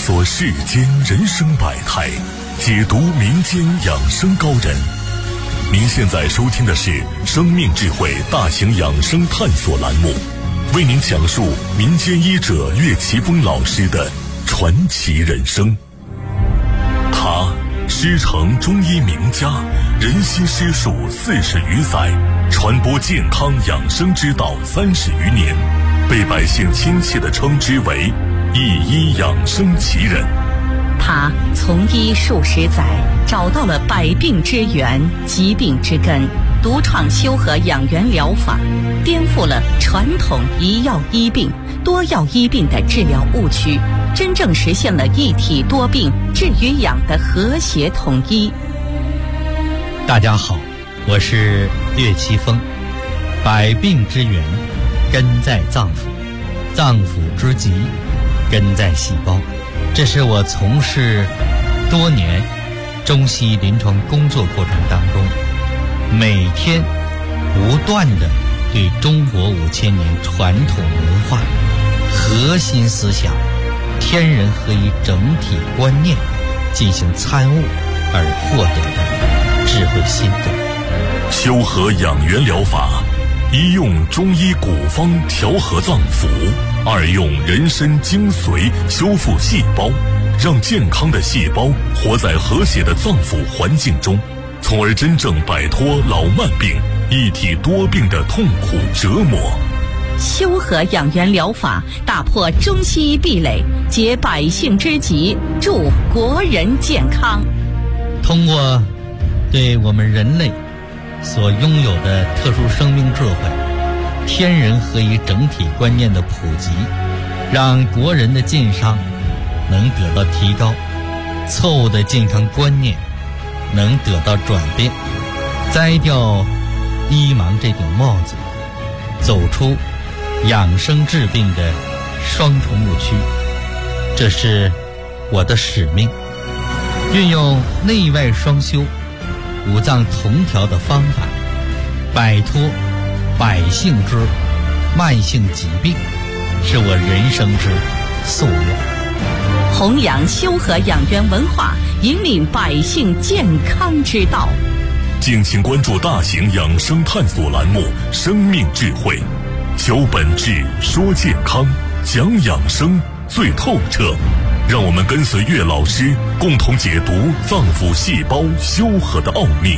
索世间人生百态，解读民间养生高人。您现在收听的是生命智慧大型养生探索栏目，为您讲述民间医者岳奇峰老师的传奇人生。他师承中医名家，人心师术40余载，传播健康养生之道30余年，被百姓亲切地称之为一医养生奇人。 他从医数十载，找到了百病之源、疾病之根，独创修和养元疗法，颠覆了传统一药医病、多药医病的治疗误区，真正实现了一体多病治与养的和谐统一。 大家好，我是岳奇峰。百病之源根在脏腑，脏腑之疾根在细胞。这是我从事多年中西医临床工作过程当中，每天不断地对中国5000年传统文化核心思想天人合一整体观念进行参悟而获得的智慧心得。 修和养元疗法，一用中医古方调和脏腑，二用人参精髓修复细胞，让健康的细胞活在和谐的脏腑环境中，从而真正摆脱老慢病、一体多病的痛苦折磨。 修和养元疗法打破中西医壁垒，解百姓之急，助国人健康。 通过对我们人类所拥有的特殊生命智慧、天人合一整体观念的普及，让国人的健康能得到提高，错误的健康观念能得到转变，摘掉医盲这顶帽子，走出养生治病的双重误区。这是我的使命，运用内外双修、五脏同调的方法，摆脱百姓之慢性疾病，是我人生之夙愿。 弘扬修和养元文化，引领百姓健康之道。 敬请关注大型养生探索栏目《生命智慧》，求本质，说健康，讲养生最透彻。让我们跟随岳老师，共同解读脏腑细胞修和的奥秘。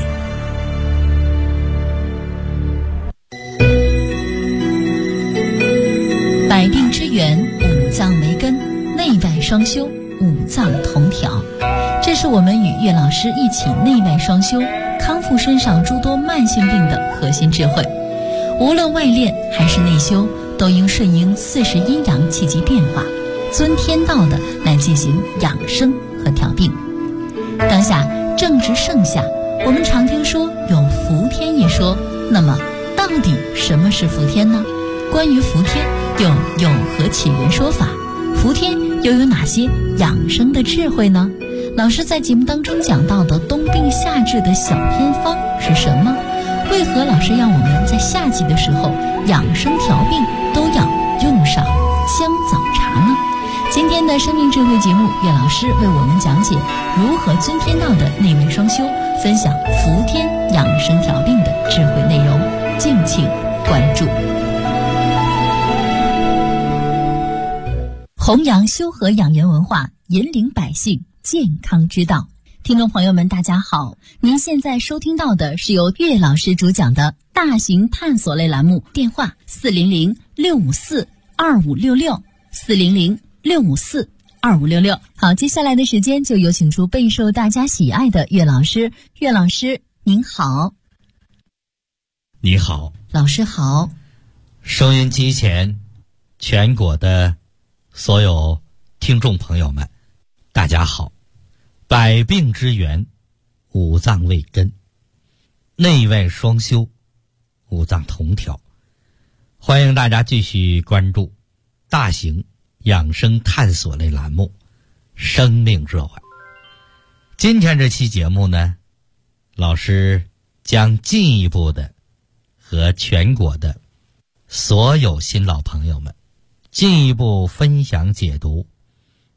百病之源，五脏为根，内外双修，五脏同调。这是我们与岳老师一起内外双修，康复身上诸多慢性病的核心智慧。无论外练还是内修，都应顺应40阴阳气机变化，遵天道的来进行养生和调病。当下正值盛夏，我们常听说有伏天一说，那么到底什么是伏天呢？关于伏天又有何起源说法？伏天又有哪些养生的智慧呢？老师在节目当中讲到的冬病夏治的小偏方是什么？为何老师让我们在夏季的时候养生调病都要用上姜枣茶呢？今天的生命智慧节目，岳老师为我们讲解如何遵天道的内外双修，分享伏天养生调病的智慧内容，敬请关注。弘扬修和养元文化，引领百姓健康之道。听众朋友们大家好，您现在收听到的是由岳老师主讲的大型探索类栏目，电话400-654-2566 400-654-2566。好，接下来的时间就有请出备受大家喜爱的岳老师。岳老师您好。 你好， 老师好。 收音机前全国的所有听众朋友们大家好。百病之源，五脏为根，内外双修，五脏同调。欢迎大家继续关注大型养生探索类栏目生命智慧。今天这期节目呢，老师将进一步的和全国的所有新老朋友们进一步分享解读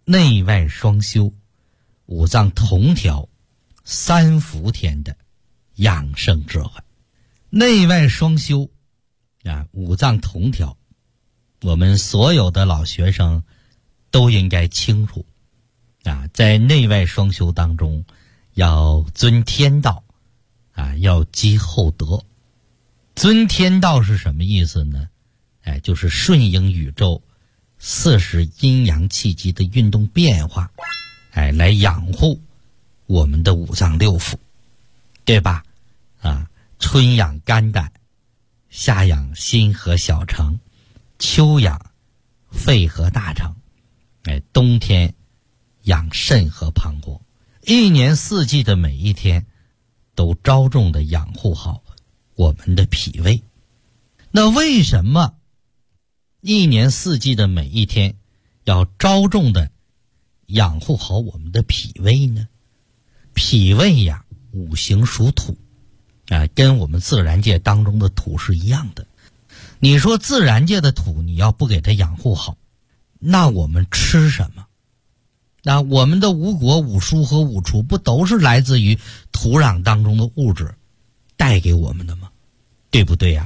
内外双修、五脏同调、三伏天的养生智慧。内外双修啊，五脏同调，我们所有的老学生都应该清楚啊，在内外双修当中要遵天道啊，要积厚德。遵天道是什么意思呢？就是顺应宇宙40阴阳气机的运动变化，来养护我们的五脏六腑，对吧？春养肝胆，夏养心和小肠，秋养肺和大肠，冬天养肾和膀胱。一年四季的每一天都着重的养护好我们的脾胃。那为什么一年四季的每一天要着重的养护好我们的脾胃呢？脾胃呀，五行属土跟我们自然界当中的土是一样的。你说自然界的土你要不给它养护好，那我们吃什么？那我们的五果五蔬和五畜不都是来自于土壤当中的物质带给我们的吗？对不对呀？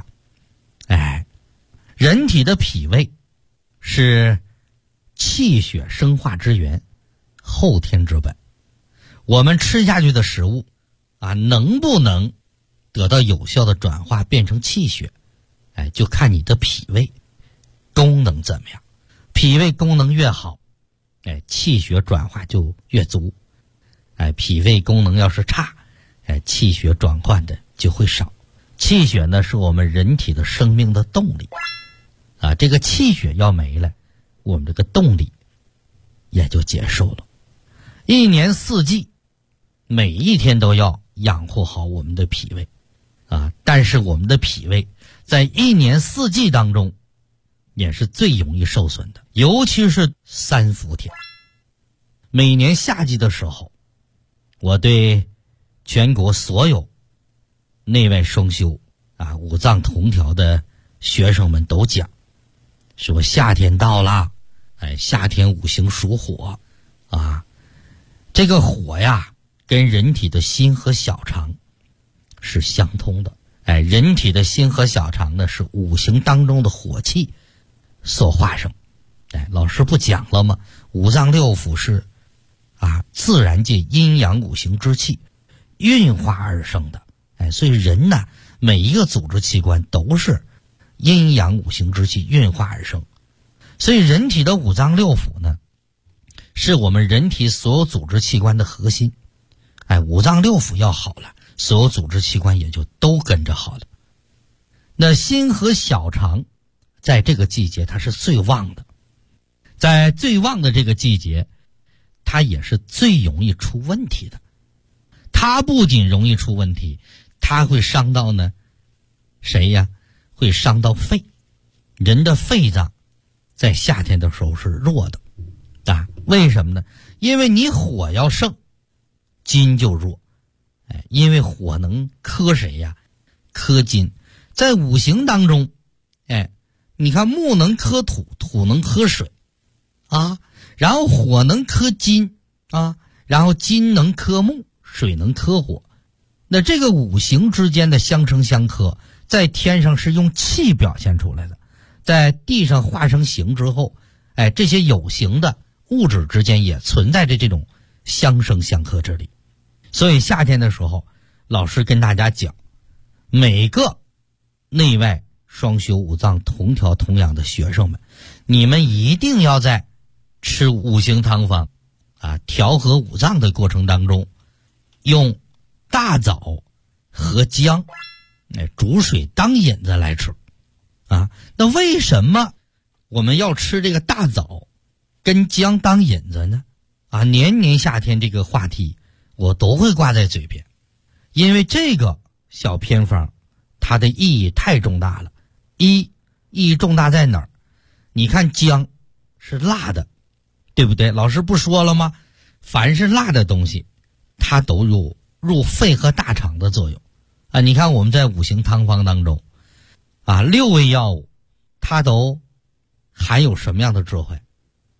人体的脾胃是气血生化之源，后天之本。我们吃下去的食物能不能得到有效的转化变成气血，就看你的脾胃功能怎么样。脾胃功能越好，气血转化就越足。脾胃功能要是差，气血转换的就会少。气血呢，是我们人体的生命的动力这个气血要没了，我们这个动力也就结束了。一年四季每一天都要养护好我们的脾胃但是我们的脾胃在一年四季当中也是最容易受损的，尤其是三伏天。每年夏季的时候，我对全国所有内外双修五脏同调的学生们都讲，说夏天到了，夏天五行属火这个火呀跟人体的心和小肠是相通的。人体的心和小肠呢，是五行当中的火气所化生。老师不讲了吗？五脏六腑是自然界阴阳五行之气运化而生的。所以人呢，每一个组织器官都是阴阳五行之气运化而生。所以人体的五脏六腑呢，是我们人体所有组织器官的核心。五脏六腑要好了，所有组织器官也就都跟着好了。那心和小肠在这个季节它是最旺的，在最旺的这个季节，它也是最容易出问题的。它不仅容易出问题，它会伤到呢谁呀？会伤到肺。人的肺脏在夏天的时候是弱的为什么呢？因为你火要盛，金就弱。因为火能克谁呀？克金。在五行当中你看木能克土，土能克水然后火能克金然后金能克木，水能克火。那这个五行之间的相生相克，在天上是用气表现出来的，在地上化成形之后这些有形的物质之间也存在着这种相生相克之理。所以夏天的时候，老师跟大家讲，每个内外双修五脏同调同养的学生们，你们一定要在吃五行汤方调和五脏的过程当中，用大枣和姜煮水当引子来吃那为什么我们要吃这个大枣跟姜当引子呢？年年夏天这个话题我都会挂在嘴边，因为这个小偏方它的意义太重大了。意义重大在哪儿？你看姜是辣的，对不对？老师不说了吗？凡是辣的东西它都有入肺和大肠的作用你看我们在五行汤方当中6味药物它都含有什么样的智慧？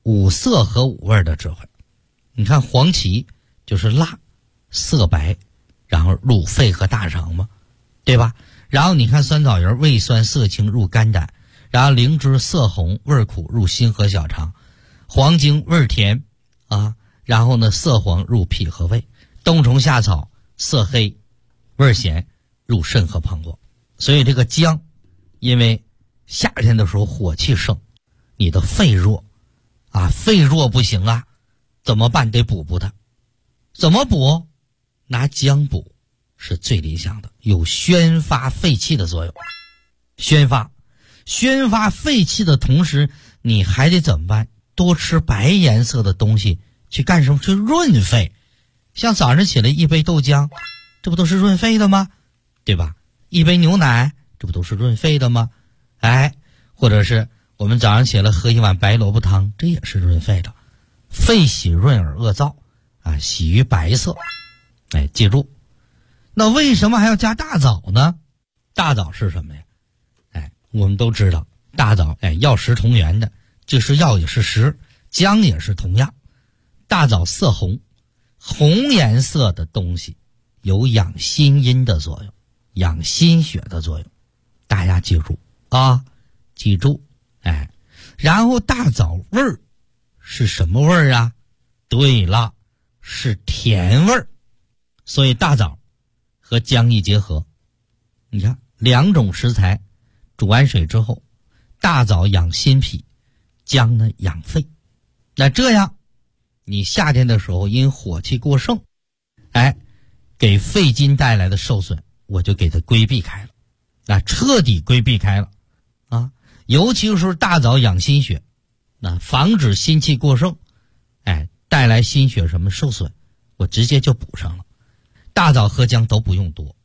五色和五味的智慧。你看黄芪就是辣色白，然后入肺和大肠嘛，对吧？然后你看酸枣仁味酸色清入肝胆，然后灵芝色红味苦入心和小肠，黄精味甜啊，然后呢色黄入脾和胃，冬虫夏草色黑味咸入肾和膀胱。所以这个姜，因为夏天的时候火气盛，你的肺弱啊，肺弱不行啊，怎么办？得补它。怎么补？拿姜补是最理想的，有宣发肺气的作用。宣发肺气的同时，你还得怎么办？多吃白颜色的东西，去干什么？去润肺。像早上起来一杯豆浆，这不都是润肺的吗？对吧？一杯牛奶，这不都是润肺的吗？或者是我们早上起来喝一碗白萝卜汤，这也是润肺的。肺喜润而恶燥啊，喜于白色。记住。那为什么还要加大枣呢？大枣是什么呀？我们都知道大枣药食同源的，就是药也是食，姜也是同样。大枣色红，红颜色的东西有养心阴的作用，养心血的作用，大家记住啊，记住。然后大枣味儿是什么味儿啊？对了，是甜味儿。所以大枣和姜一结合，你看两种食材煮完水之后，大枣养心脾，姜呢养肺。那这样你夏天的时候因火气过盛，给肺经带来的受损，我就给它规避开了，彻底规避开了啊！尤其是大枣养心血，防止心气过盛，带来心血什么受损，我直接就补上了。大枣和姜都不用多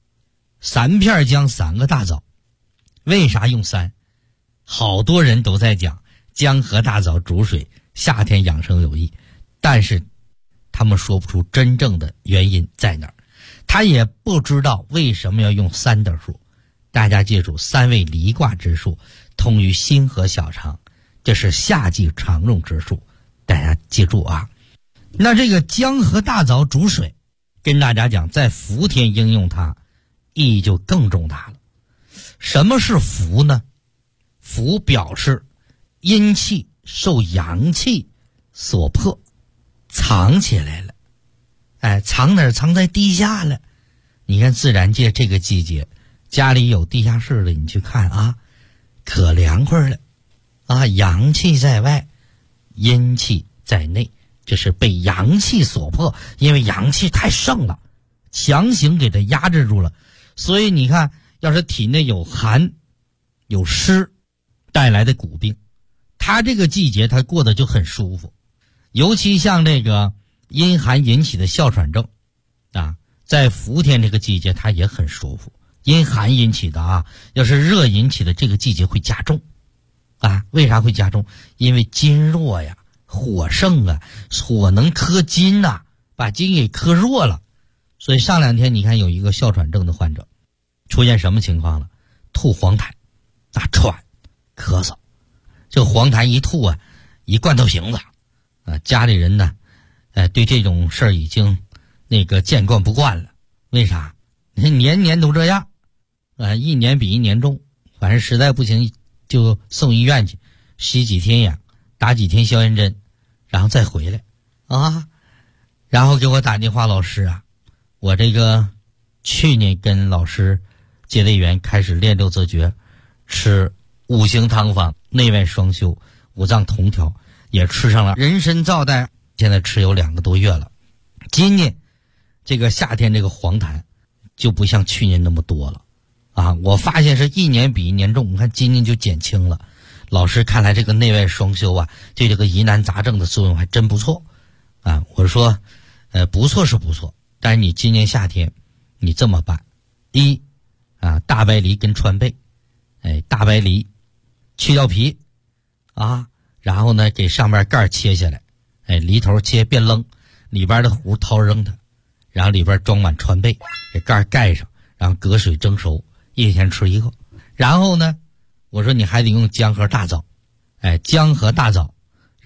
，3片姜3个大枣。为啥用3？好多人都在讲姜和大枣煮水夏天养生有益，但是他们说不出真正的原因在哪儿，他也不知道为什么要用3的数。大家记住，3味离卦之数通于心和小肠，这是夏季常用之数，大家记住啊。那这个姜和大枣煮水，跟大家讲，在伏天应用它意义就更重大了。什么是伏呢？伏表示阴气受阳气所迫，藏起来了。藏哪儿？藏在地下了。你看自然界这个季节，家里有地下室的，你去看啊，可凉快了啊！阳气在外，阴气在内，这是被阳气所迫，因为阳气太盛了，强行给它压制住了。所以你看，要是体内有寒有湿带来的骨病，它这个季节它过得就很舒服。尤其像这个阴寒引起的哮喘症在伏天这个季节它也很舒服。阴寒引起的要是热引起的这个季节会加重为啥会加重？因为筋弱呀，火盛火能克筋把筋给克弱了。所以上2天你看有一个哮喘症的患者出现什么情况了？吐黄痰喘咳嗽，这个黄痰一吐一罐头瓶子家里人呢对这种事儿已经见惯不惯了。为啥？年年都这样一年比一年重，反正实在不行就送医院去吸几天氧，打几天消炎针，然后再回来然后给我打电话，老师我这个去年跟老师结了缘，开始练六字诀，吃5行汤方内外双修5脏同调，也吃上了人参皂苷，现在吃有2个多月了。今年这个夏天这个黄痰就不像去年那么多了我发现是一年比一年重，你看今年就减轻了。老师看来这个内外双修对这个疑难杂症的作用还真不错我说不错是不错，但是你今年夏天你这么办：一大白梨跟川贝，大白梨去掉皮然后呢给上面盖切下来，梨头切变扔，里边的核掏扔它，然后里边装满川贝，给盖盖上，然后隔水蒸熟，1天吃1个。然后呢我说你还得用姜和大枣姜和大枣，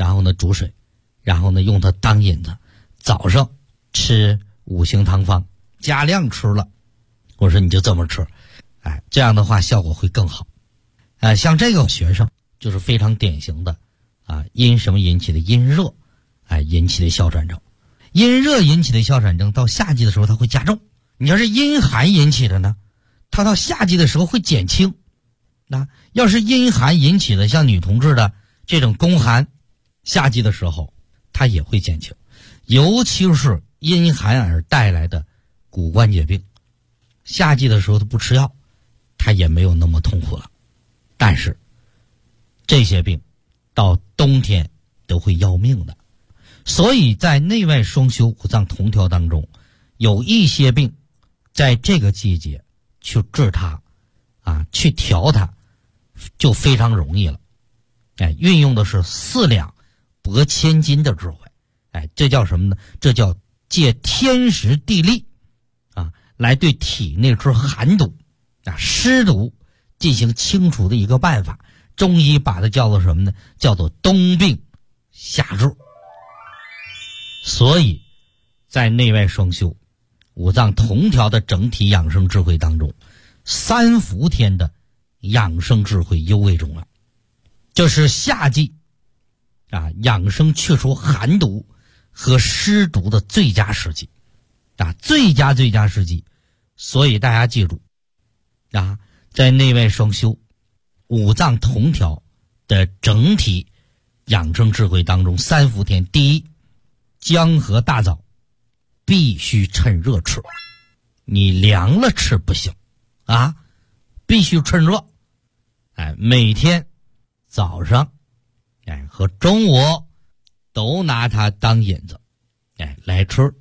然后呢煮水，然后呢用它当引子，早上吃5行汤方，加量吃了。我说你就这么吃，这样的话效果会更好。像这个学生就是非常典型的因什么引起的？阴热引起的哮喘症。阴热引起的哮喘症到夏季的时候它会加重，你要是阴寒引起的呢，它到夏季的时候会减轻。要是阴寒引起的，像女同志的这种宫寒，夏季的时候它也会减轻。尤其是阴寒而带来的骨关节病，夏季的时候它不吃药，它也没有那么痛苦了。但是这些病到冬天都会要命的。所以在内外双修五脏同调当中，有一些病在这个季节去治它去调它就非常容易了。运用的是4两拨千斤的智慧。这叫什么呢？这叫借天时地利来对体内之寒毒湿毒进行清除的一个办法。中医把它叫做什么呢？叫做冬病夏治。所以在内外双修五脏同调的整体养生智慧当中，3伏天的养生智慧尤为重要。这是夏季养生去除寒毒和湿毒的最佳时机最佳时机。所以大家记住在内外双修五脏同调的整体养生智慧当中，3伏天，第一，姜和大枣必须趁热吃，你凉了吃不行必须趁热。每天早上和中午都拿它当引子来吃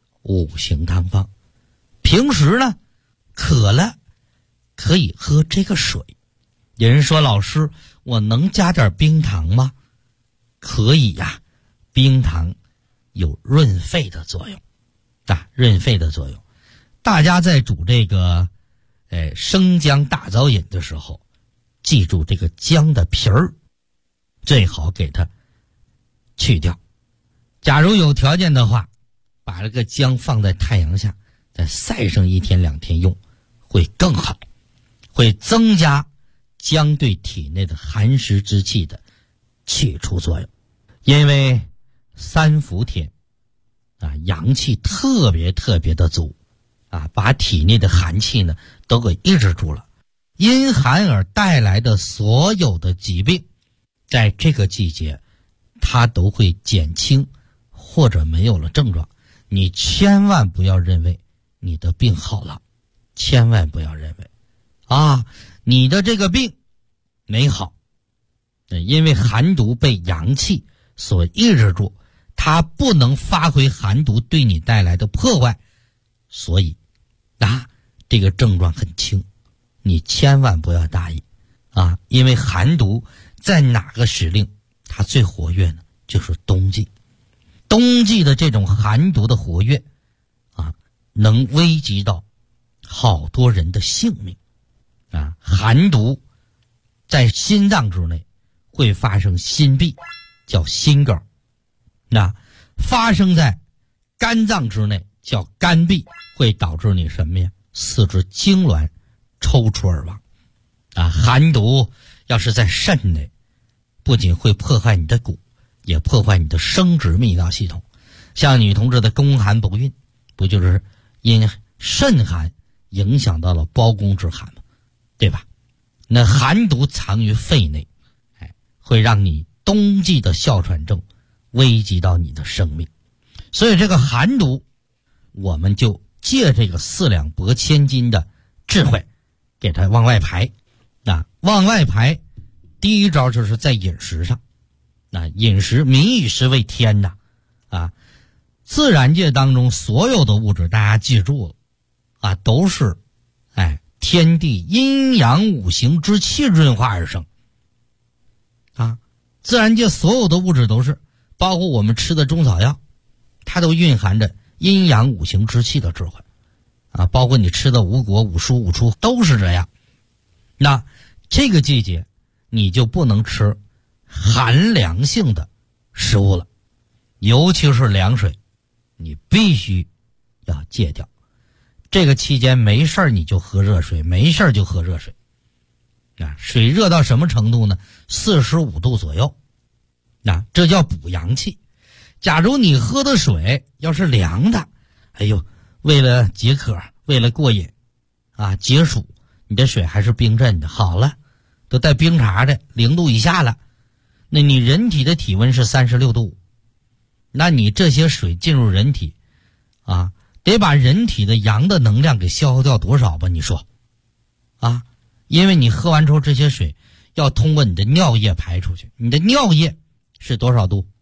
5行汤方。平时呢渴了可以喝这个水。有人说老师我能加点冰糖吗？可以冰糖有润肺的作用润肺的作用。大家在煮这个生姜大枣饮的时候，记住这个姜的皮儿最好给它去掉。假如有条件的话，把这个姜放在太阳下再晒上1天2天用会更好，会增加姜对体内的寒湿之气的去除作用。因为3伏天阳气特别的足把体内的寒气呢都给抑制住了。因寒而带来的所有的疾病在这个季节它都会减轻或者没有了症状。你千万不要认为你的病好了，千万不要认为你的这个病没好，因为寒毒被阳气所抑制住，它不能发挥寒毒对你带来的破坏，所以这个症状很轻。你千万不要大意因为寒毒在哪个时令它最活跃呢？就是冬季。冬季的这种寒毒的活跃能危及到好多人的性命寒毒在心脏之内会发生心闭，叫心梗。发生在肝脏之内叫肝闭，会导致你什么呀？四肢痉挛，抽搐而亡寒毒要是在肾内，不仅会破坏你的骨，也破坏你的生殖泌尿系统。像女同志的宫寒不孕，不就是因肾寒影响到了胞宫之寒吗？对吧？那寒毒藏于肺内会让你冬季的哮喘症危及到你的生命。所以这个寒毒我们就借这个4两拨千斤的智慧给它往外排往外排。第一招就是在饮食上饮食，民以食为天自然界当中所有的物质大家记住了都是天地阴阳5行之气润化而生自然界所有的物质都是，包括我们吃的中草药，它都蕴含着阴阳5行之气的智慧包括你吃的5果5蔬5畜都是这样。那这个季节你就不能吃寒凉性的食物了，尤其是凉水，你必须要戒掉。这个期间没事你就喝热水，没事就喝热水。水热到什么程度呢？45度左右。这叫补阳气。假如你喝的水要是凉的，哎呦，为了解渴，为了过瘾解暑，你的水还是冰镇的，好了，都带冰碴的，0度以下了，那你人体的体温是36度，那你这些水进入人体得把人体的阳的能量给消耗掉多少吧？你说因为你喝完之后这些水要通过你的尿液排出去，你的尿液是多少度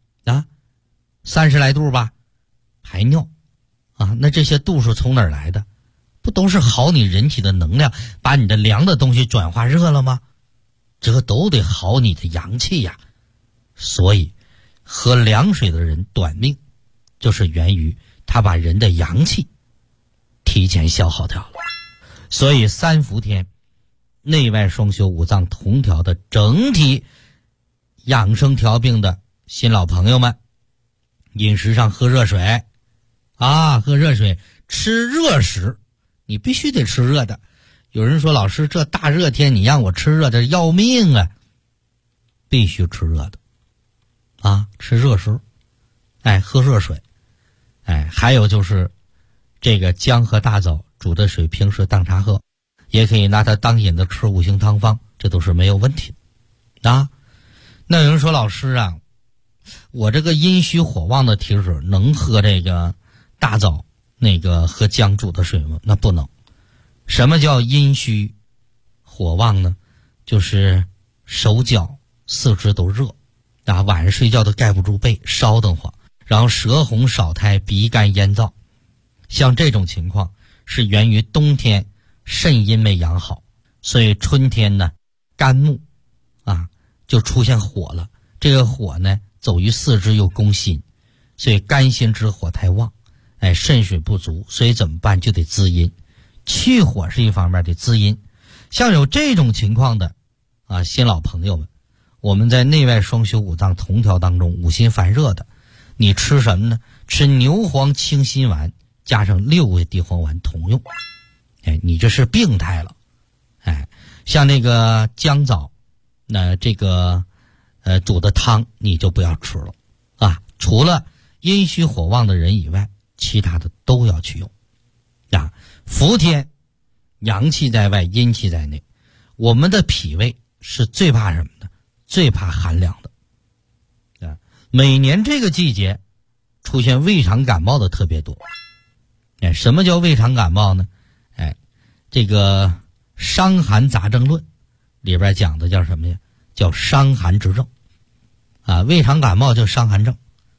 ？30来度吧，排尿那这些度数从哪儿来的？不都是耗你人体的能量，把你的凉的东西转化热了吗？这都得耗你的阳气呀。所以喝凉水的人短命，就是源于他把人的阳气提前消耗掉了。所以3伏天内外双修五脏同调的整体养生调病的新老朋友们，饮食上喝热水喝热水，吃热食，你必须得吃热的。有人说老师这大热天你让我吃热的要命啊，必须吃热的吃热食，喝热水，还有就是这个姜和大枣煮的水平时当茶喝，也可以拿它当饮的吃5行汤方，这都是没有问题的那有人说老师我这个阴虚火旺的体质能喝这个大枣和姜煮的水吗？那不能。什么叫阴虚火旺呢？就是手脚四肢都热晚上睡觉都盖不住被，烧得慌，然后舌红少苔，鼻干咽燥。像这种情况是源于冬天肾阴没养好，所以春天呢肝木就出现火了。这个火呢走于四肢又攻心，所以肝心之火太旺，肾水不足，所以怎么办？就得滋阴，去火是一方面，得滋阴。像有这种情况的新老朋友们，我们在内外双修五脏同调当中，五心烦热的，你吃什么呢？吃牛黄清心丸加上6味地黄丸同用。你这是病态了。像那个姜枣，那这个煮的汤你就不要吃了除了阴虚火旺的人以外，其他的都要去用伏天阳气在外，阴气在内，我们的脾胃是最怕什么的？最怕寒凉的每年这个季节出现胃肠感冒的特别多。什么叫胃肠感冒呢？这个《伤寒杂症论》里边讲的叫什么呀？叫伤寒之症胃肠感冒叫伤寒症。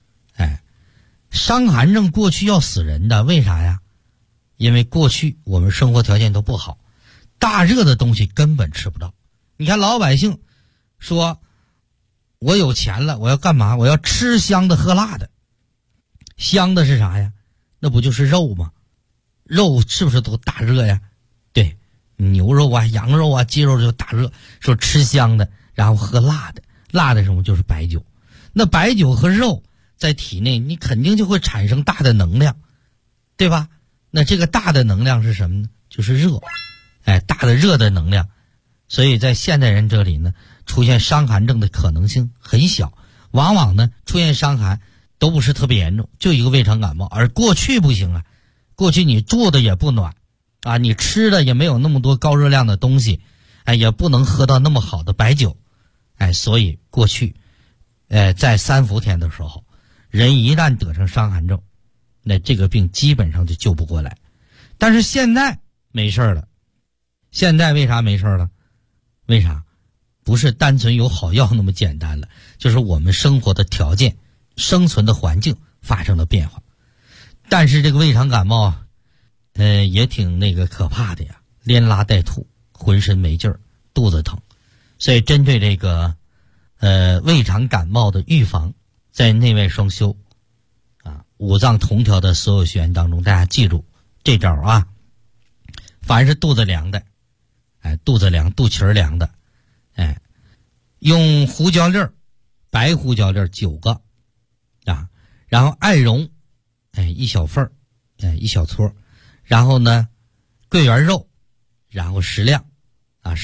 伤寒症过去要死人的，为啥呀？因为过去我们生活条件都不好，大热的东西根本吃不到。你看老百姓说我有钱了，我要干嘛？我要吃香的喝辣的。香的是啥呀？那不就是肉吗？肉是不是都大热呀？对，牛肉羊肉鸡肉就大热。说吃香的，然后喝辣的，辣的什么？就是白酒。那白酒和肉在体内你肯定就会产生大的能量，对吧？那这个大的能量是什么呢？就是热，大的热的能量。所以在现代人这里呢，出现伤寒症的可能性很小，往往呢出现伤寒都不是特别严重，就一个胃肠感冒。而过去不行过去你住的也不暖你吃的也没有那么多高热量的东西，也不能喝到那么好的白酒，所以过去在3伏天的时候，人一旦得上伤寒症，那这个病基本上就救不过来。但是现在没事了。现在为啥没事了？为啥？不是单纯有好药那么简单了，就是我们生活的条件、生存的环境发生了变化。但是这个胃肠感冒也挺可怕的呀，连拉带吐，浑身没劲儿，肚子疼。所以针对这个胃肠感冒的预防，在内外双修五脏同调的所有学员当中，大家记住这招凡是肚子凉的肚子凉肚脐儿凉的用胡椒粒儿白胡椒粒9个啊，然后艾绒1小份1小撮，然后呢桂圆肉，然后适量啊。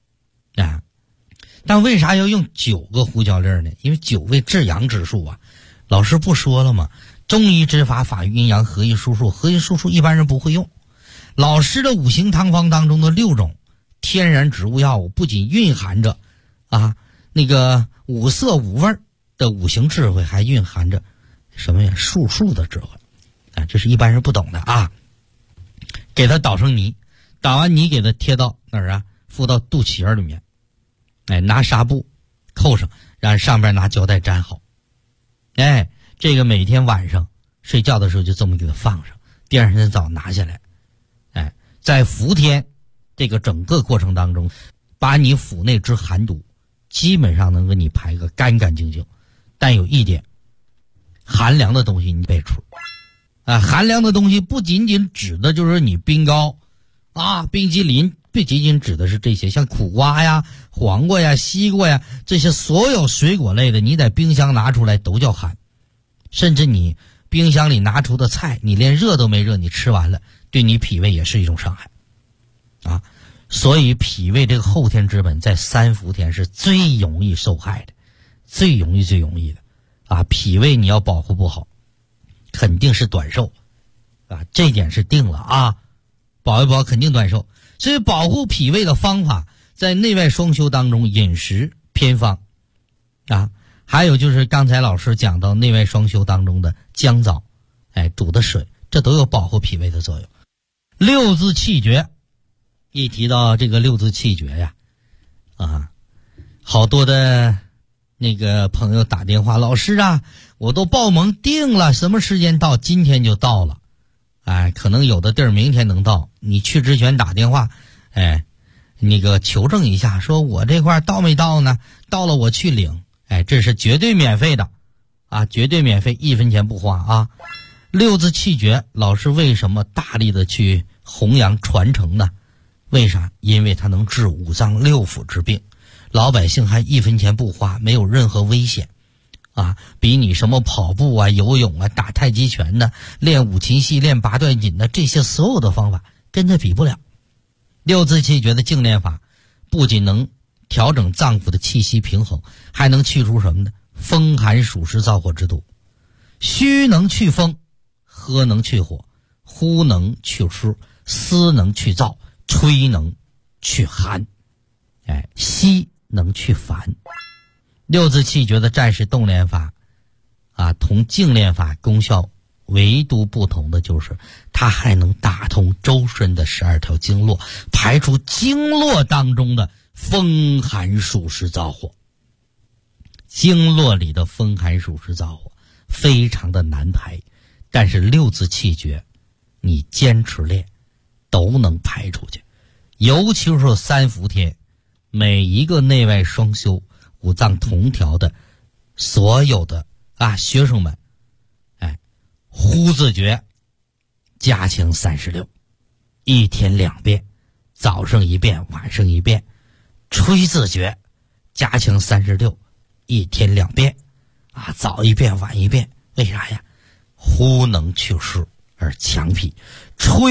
但为啥要用9个胡椒粒呢？因为9为至阳之数啊。老师不说了吗？中医之法，法于阴阳，合一术数，合一术数一般人不会用。老师的五行汤方当中的6种天然植物药物，不仅蕴含着那个5色5味的五行智慧，还蕴含着什么呀？术数的智慧啊，这是一般人不懂的啊。给它捣成泥，捣完泥给它贴到哪儿啊？敷到肚脐眼里面，拿纱布扣上，让上边拿胶带粘好。这个每天晚上睡觉的时候就这么给它放上，第二天早拿下来。在伏天这个整个过程当中，把你腹内之寒毒基本上能给你排个干干净净。但有一点，寒凉的东西你别吃寒凉的东西不仅仅指的就是你冰糕冰激凌，不仅仅指的是这些，像苦瓜呀、黄瓜呀、西瓜呀，这些所有水果类的，你在冰箱拿出来都叫寒。甚至你冰箱里拿出的菜，你连热都没热，你吃完了，对你脾胃也是一种伤害所以脾胃这个后天之本在3伏天是最容易受害的，最容易的脾胃你要保护不好，肯定是短寿这点是定了保一保肯定短寿。所以保护脾胃的方法在内外双修当中，饮食偏方还有就是刚才老师讲到内外双修当中的姜枣煮的水，这都有保护脾胃的作用。6字气诀，一提到这个6字气诀呀好多的那个朋友打电话，老师我都报名定了，什么时间到？今天就到了可能有的地儿明天能到，你去之前打电话那个求证一下，说我这块到没到呢？到了我去领这是绝对免费的绝对免费，1分钱不花6字气诀，老师为什么大力的去弘扬传承呢？为啥？因为它能治5脏6腑之病，老百姓还1分钱不花，没有任何危险比你什么跑步游泳打太极拳练五禽戏、练八段锦这些所有的方法跟它比不了。6字气诀的静练法不仅能调整脏腑的气息平衡，还能去除什么呢？风寒暑湿燥火之毒。虚能去风，喝能去火，呼能去湿，思能去燥，吹能去寒，吸能去烦。6字气诀的战士动练法同静练法功效唯独不同的就是它还能打通周身的12条经络，排除经络当中的风寒暑湿燥火。经络里的风寒暑湿燥火非常的难排，但是6字气诀你坚持练都能排出去。尤其是3伏天，每一个内外双修5脏同调的所有的学生们呼字诀加强36，一天2遍，早上1遍，晚上1遍。吹字诀加强36，一天2遍早1遍晚1遍。为啥呀？呼能祛湿而强脾，吹